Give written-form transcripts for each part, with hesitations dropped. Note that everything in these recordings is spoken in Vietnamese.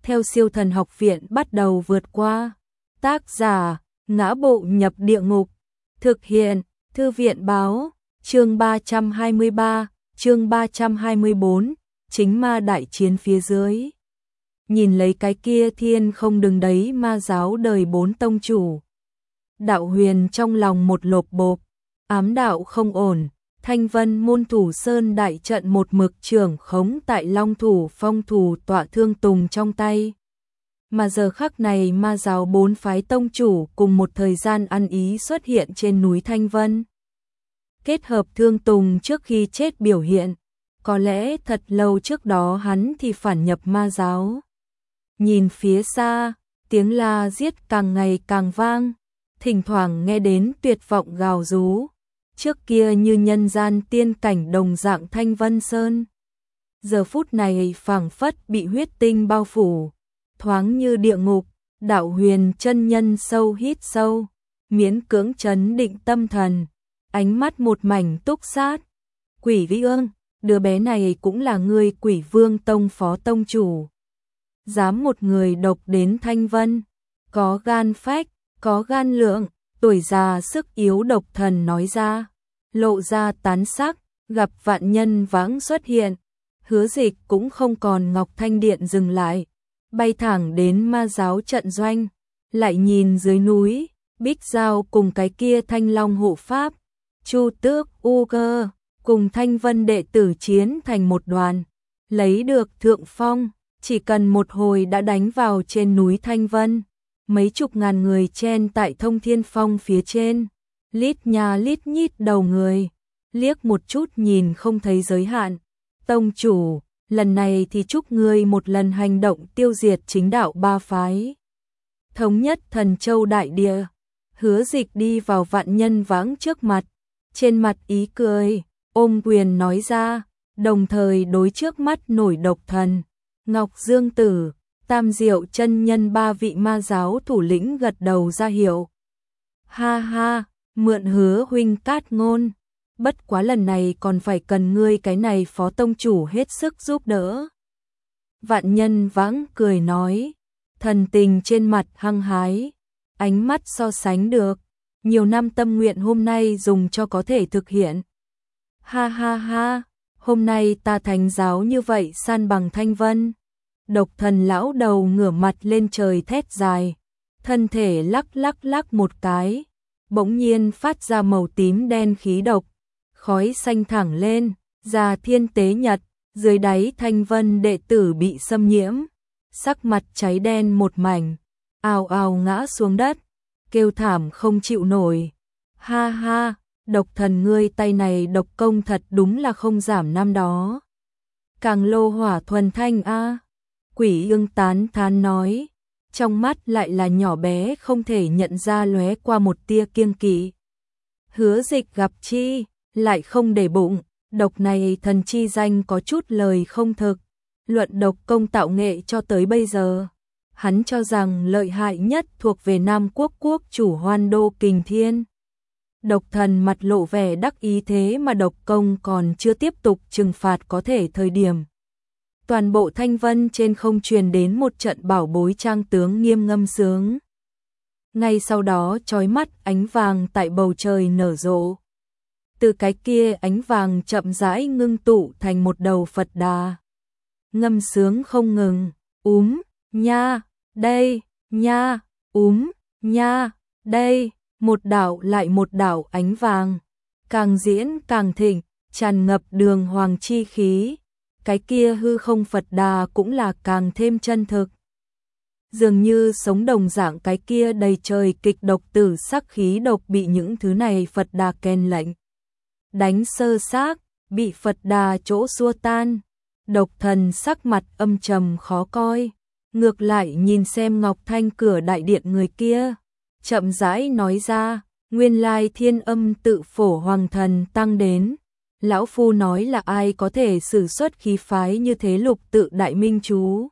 theo Siêu Thần Học Viện bắt đầu vượt qua. Tác giả: Ngã Bộ Nhập Địa Ngục. Thực hiện: Thư viện báo. Chương 323, chương 324, chính ma đại chiến phía dưới. Nhìn lấy cái kia thiên không đứng đấy ma giáo đời 4 tông chủ. Đạo Huyền trong lòng một lộp bộp, ám đạo không ổn. Thanh Vân môn Thủ Sơn đại trận một mực trưởng khống tại Long Thủ Phong Thủ Tọa Thương Tùng trong tay. Mà giờ khắc này ma giáo 4 phái tông chủ cùng một thời gian ăn ý xuất hiện trên núi Thanh Vân. Kết hợp Thương Tùng trước khi chết biểu hiện, có lẽ thật lâu trước đó hắn thì phản nhập ma giáo. Nhìn phía xa, tiếng la giết càng ngày càng vang, thỉnh thoảng nghe đến tuyệt vọng gào rú. Trước kia như nhân gian tiên cảnh đồng dạng Thanh Vân Sơn, giờ phút này phảng phất bị huyết tinh bao phủ, thoáng như địa ngục. Đạo Huyền chân nhân sâu hít sâu, miễn cưỡng trấn định tâm thần, ánh mắt một mảnh túc sát. Quỷ Vi Ương, đứa bé này cũng là người Quỷ Vương Tông phó tông chủ, dám một người độc đến Thanh Vân, có gan phách, có gan lượng. Tuổi già sức yếu độc thần nói ra, lộ ra tán sắc. Gặp Vạn Nhân Vãng xuất hiện, Hứa Dịch cũng không còn Ngọc Thanh Điện dừng lại, bay thẳng đến ma giáo trận doanh. Lại nhìn dưới núi, Bích Giao cùng cái kia Thanh Long hộ pháp, Chu Tước U Cơ cùng Thanh Vân đệ tử chiến thành một đoàn, lấy được thượng phong, chỉ cần một hồi đã đánh vào trên núi Thanh Vân. Mấy chục ngàn người chen tại Thông Thiên Phong phía trên, lít nhà lít nhít đầu người, liếc một chút nhìn không thấy giới hạn. Tông chủ, lần này thì chúc ngươi một lần hành động tiêu diệt chính đạo 3 phái, thống nhất Thần Châu đại địa. Hứa Dịch đi vào Vạn Nhân Vãng trước mặt, trên mặt ý cười, ôm quyền nói ra, đồng thời đối trước mắt nổi độc thần, Ngọc Dương Tử, Tam Diệu chân nhân 3 vị ma giáo thủ lĩnh gật đầu ra hiệu. Ha ha, mượn Hứa huynh cát ngôn, bất quá lần này còn phải cần ngươi cái này phó tông chủ hết sức giúp đỡ. Vạn Nhân Vãng cười nói, thần tình trên mặt hăng hái, ánh mắt so sánh được, nhiều năm tâm nguyện hôm nay dùng cho có thể thực hiện. Ha ha ha, hôm nay ta thành giáo như vậy san bằng Thanh Vân. Độc thần lão đầu ngửa mặt lên trời thét dài, thân thể lắc lắc lắc một cái, bỗng nhiên phát ra màu tím đen khí độc, khói xanh thẳng lên, ra thiên tế nhật, dưới đáy Thanh Vân đệ tử bị xâm nhiễm, sắc mặt cháy đen một mảnh, ào ào ngã xuống đất, kêu thảm không chịu nổi. Ha ha, độc thần ngươi tay này độc công thật đúng là không giảm năm đó. Càng lô hỏa thuần thanh a. Quỷ Ương tán thán nói, trong mắt lại là nhỏ bé không thể nhận ra lóe qua một tia kiêng kỵ. Hứa Dịch gặp chi, lại không để bụng, độc này thần chi danh có chút lời không thực. Luận độc công tạo nghệ cho tới bây giờ, hắn cho rằng lợi hại nhất thuộc về Nam Quốc quốc chủ Hoan Đô Kình Thiên. Độc thần mặt lộ vẻ đắc ý, thế mà độc công còn chưa tiếp tục trừng phạt có thể thời điểm. Toàn bộ Thanh Vân trên không truyền đến một trận bảo bối trang tướng nghiêm ngâm sướng. Ngay sau đó chói mắt ánh vàng tại bầu trời nở rộ. Từ cái kia ánh vàng chậm rãi ngưng tụ thành một đầu Phật Đà. Ngâm sướng không ngừng, nha, đây, nha, nha, đây, một đạo lại một đạo ánh vàng. Càng diễn càng thịnh, tràn ngập đường hoàng chi khí. Cái kia hư không Phật Đà cũng là càng thêm chân thực. Dường như sống đồng dạng, cái kia đầy trời kịch độc tử sắc khí độc bị những thứ này Phật Đà kèn lệnh đánh sơ xác, bị Phật Đà chỗ xua tan. Độc thần sắc mặt âm trầm khó coi, ngược lại nhìn xem Ngọc Thanh cửa đại điện người kia, chậm rãi nói ra, nguyên lai Thiên Âm Tự Phổ Hoàng Thần tăng đến. Lão phu nói là ai có thể sử xuất khí phái như thế Lục Tự Đại Minh Chú.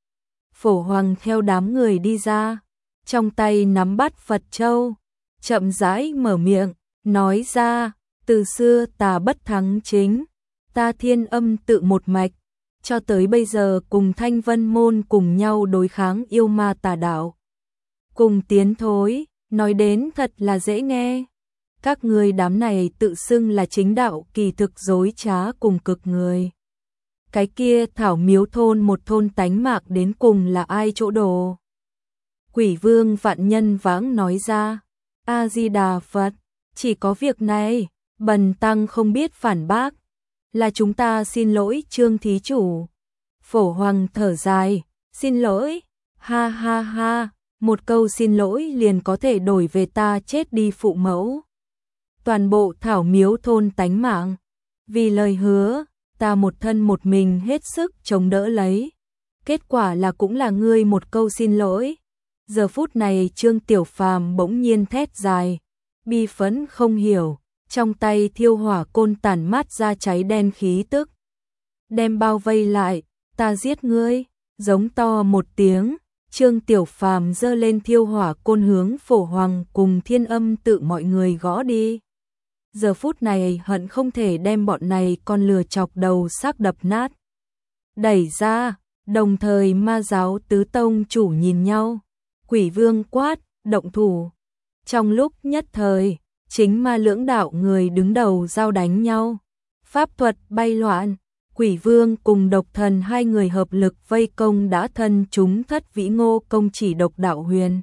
Phổ Hoàng theo đám người đi ra, trong tay nắm bắt Phật Châu, chậm rãi mở miệng, nói ra, từ xưa ta bất thắng chính, ta Thiên Âm Tự một mạch, cho tới bây giờ cùng Thanh Vân Môn cùng nhau đối kháng yêu ma tà đạo. Cùng tiến thối, nói đến thật là dễ nghe. Các người đám này tự xưng là chính đạo, kỳ thực dối trá cùng cực người. Cái kia Thảo Miếu thôn một thôn tánh mạc đến cùng là ai chỗ đồ? Quỷ Vương Vạn Nhân Vãng nói ra, A-di-đà Phật, chỉ có việc này, bần tăng không biết phản bác, là chúng ta xin lỗi Trương thí chủ. Phổ Hoàng thở dài, xin lỗi, ha ha ha, một câu xin lỗi liền có thể đổi về ta chết đi phụ mẫu. Toàn bộ Thảo Miếu thôn tánh mạng, vì lời hứa, ta một thân một mình hết sức chống đỡ lấy. Kết quả là cũng là ngươi một câu xin lỗi. Giờ phút này Trương Tiểu Phàm bỗng nhiên thét dài, bi phẫn không hiểu, trong tay thiêu hỏa côn tản mát ra cháy đen khí tức. Đem bao vây lại, ta giết ngươi, giống to một tiếng, Trương Tiểu Phàm giơ lên thiêu hỏa côn hướng Phổ Hoàng cùng Thiên Âm tự mọi người gõ đi. Giờ phút này hận không thể đem bọn này con lừa chọc đầu xác đập nát. Đẩy ra, đồng thời ma giáo tứ tông chủ nhìn nhau. Quỷ Vương quát, động thủ. Trong lúc nhất thời, chính ma lưỡng đạo người đứng đầu giao đánh nhau. Pháp thuật bay loạn, Quỷ Vương cùng Độc Thần hai người hợp lực vây công đã thân chúng Thất Vĩ Ngô công chỉ độc đạo huyền.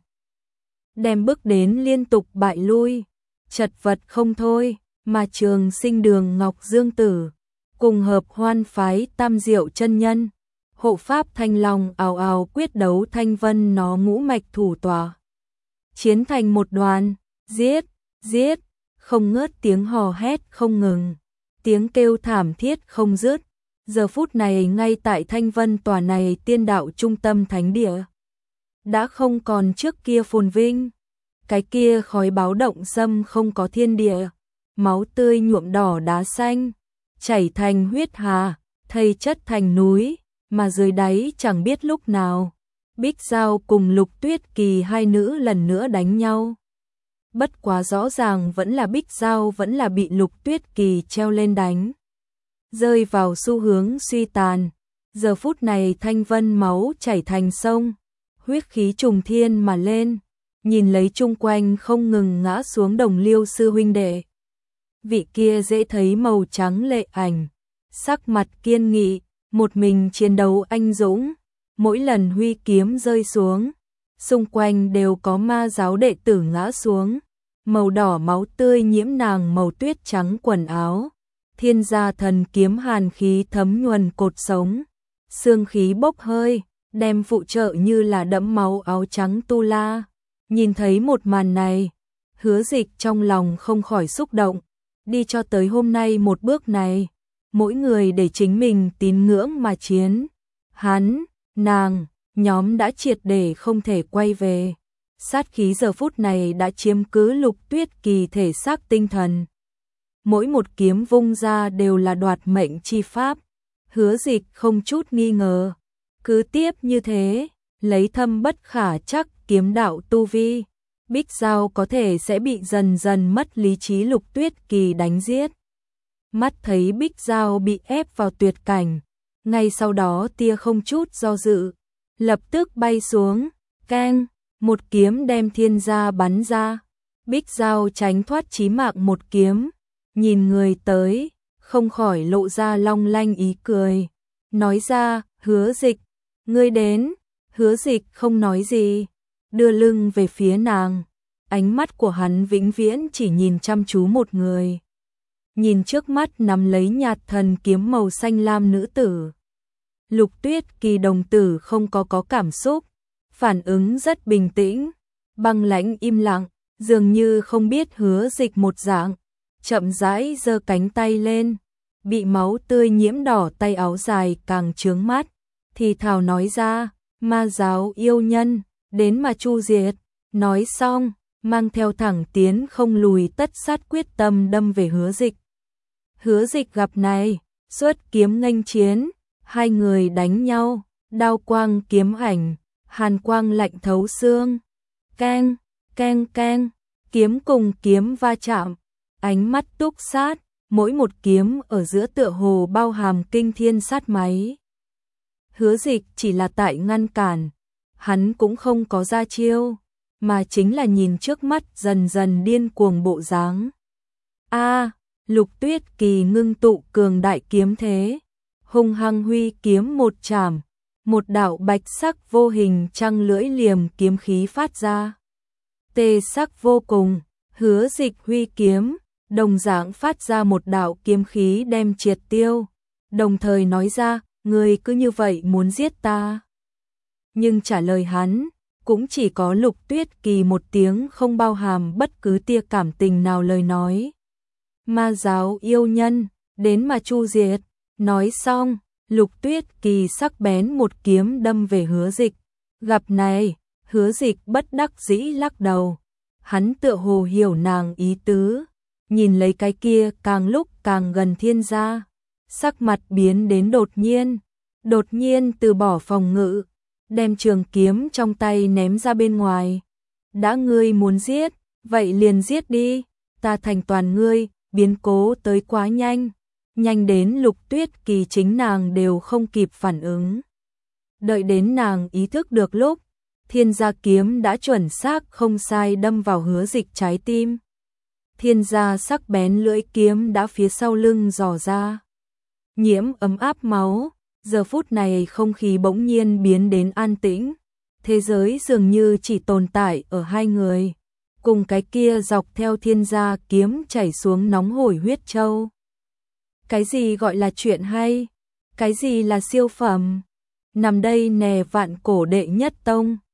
Đem bước đến liên tục bại lui, chật vật không thôi, mà Trường Sinh Đường Ngọc Dương Tử, cùng hợp Hoan phái Tam Diệu chân nhân. Hộ pháp Thanh Long ào ào quyết đấu Thanh Vân nó ngũ mạch thủ tòa. Chiến thành một đoàn, giết, giết, không ngớt tiếng hò hét không ngừng, tiếng kêu thảm thiết không dứt. Giờ phút này ngay tại Thanh Vân tòa này tiên đạo trung tâm thánh địa, đã không còn trước kia phồn vinh. Cái kia khói báo động xâm không có thiên địa, máu tươi nhuộm đỏ đá xanh, chảy thành huyết hà, thây chất thành núi. Mà dưới đáy chẳng biết lúc nào, Bích Giao cùng Lục Tuyết Kỳ hai nữ lần nữa đánh nhau. Bất quá rõ ràng vẫn là Bích Giao vẫn là bị Lục Tuyết Kỳ treo lên đánh. Rơi vào xu hướng suy tàn. Giờ phút này Thanh Vân máu chảy thành sông, huyết khí trùng thiên mà lên, nhìn lấy chung quanh không ngừng ngã xuống đồng Liêu sư huynh đệ. Vị kia dễ thấy màu trắng lệ ảnh, sắc mặt kiên nghị, một mình chiến đấu anh dũng, mỗi lần huy kiếm rơi xuống, xung quanh đều có ma giáo đệ tử ngã xuống, màu đỏ máu tươi nhiễm nàng màu tuyết trắng quần áo, thiên gia thần kiếm hàn khí thấm nhuần cột sống, xương khí bốc hơi, đem phụ trợ như là đẫm máu áo trắng tu la. Nhìn thấy một màn này, Hứa Dịch trong lòng không khỏi xúc động, đi cho tới hôm nay một bước này. Mỗi người để chính mình tín ngưỡng mà chiến. Hắn, nàng, nhóm đã triệt để không thể quay về. Sát khí giờ phút này đã chiếm cứ Lục Tuyết Kỳ thể xác tinh thần. Mỗi một kiếm vung ra đều là đoạt mệnh chi pháp. Hứa Dịch không chút nghi ngờ. Cứ tiếp như thế, lấy thâm bất khả chắc kiếm đạo tu vi, Bích Giao có thể sẽ bị dần dần mất lý trí Lục Tuyết Kỳ đánh giết. Mắt thấy Bích Giao bị ép vào tuyệt cảnh, ngay sau đó tia không chút do dự, lập tức bay xuống, keng, một kiếm đem thiên gia bắn ra. Bích Giao tránh thoát chí mạng một kiếm, nhìn người tới, không khỏi lộ ra long lanh ý cười, nói ra, Hứa Dịch, ngươi đến. Hứa Dịch không nói gì, đưa lưng về phía nàng, ánh mắt của hắn vĩnh viễn chỉ nhìn chăm chú một người. Nhìn trước mắt nắm lấy nhạt thần kiếm màu xanh lam nữ tử. Lục Tuyết Kỳ đồng tử không có cảm xúc, phản ứng rất bình tĩnh, băng lãnh im lặng, dường như không biết Hứa Dịch một dạng, chậm rãi giơ cánh tay lên, bị máu tươi nhiễm đỏ tay áo dài càng chướng mắt, thì thào nói ra, ma giáo yêu nhân, đến mà chu diệt. Nói xong, mang theo thẳng tiến không lùi tất sát quyết tâm đâm về Hứa Dịch. Hứa Dịch gặp này, xuất kiếm nghênh chiến, hai người đánh nhau, đao quang kiếm ảnh, hàn quang lạnh thấu xương. Keng, keng keng, kiếm cùng kiếm va chạm, ánh mắt túc sát, mỗi một kiếm ở giữa tựa hồ bao hàm kinh thiên sát máy. Hứa Dịch chỉ là tại ngăn cản, hắn cũng không có ra chiêu, mà chính là nhìn trước mắt dần dần điên cuồng bộ dáng. Lục Tuyết Kỳ ngưng tụ cường đại kiếm thế, hung hăng huy kiếm một chảm, một đạo bạch sắc vô hình trăng lưỡi liềm kiếm khí phát ra. Tê sắc vô cùng, Hứa Dịch huy kiếm, đồng dạng phát ra một đạo kiếm khí đem triệt tiêu, đồng thời nói ra, ngươi cứ như vậy muốn giết ta. Nhưng trả lời hắn, cũng chỉ có Lục Tuyết Kỳ một tiếng không bao hàm bất cứ tia cảm tình nào lời nói. Ma giáo yêu nhân, đến mà chu diệt. Nói xong, Lục Tuyết Kỳ sắc bén một kiếm đâm về Hứa Dịch. Gặp này, Hứa Dịch bất đắc dĩ lắc đầu. Hắn tựa hồ hiểu nàng ý tứ, nhìn lấy cái kia càng lúc càng gần Thiên gia, sắc mặt biến đến đột nhiên từ bỏ phòng ngự, đem trường kiếm trong tay ném ra bên ngoài. Đã ngươi muốn giết, vậy liền giết đi, ta thành toàn ngươi. Biến cố tới quá nhanh, nhanh đến Lục Tuyết Kỳ chính nàng đều không kịp phản ứng. Đợi đến nàng ý thức được lúc, Thiên gia kiếm đã chuẩn xác không sai đâm vào Hứa Dịch trái tim. Thiên gia sắc bén lưỡi kiếm đã phía sau lưng dò ra, nhiễm ấm áp máu. Giờ phút này không khí bỗng nhiên biến đến an tĩnh, thế giới dường như chỉ tồn tại ở hai người, cùng cái kia dọc theo Thiên gia kiếm chảy xuống nóng hổi huyết châu. Cái gì gọi là chuyện hay? Cái gì là siêu phẩm? Nằm đây nè vạn cổ đệ nhất tông.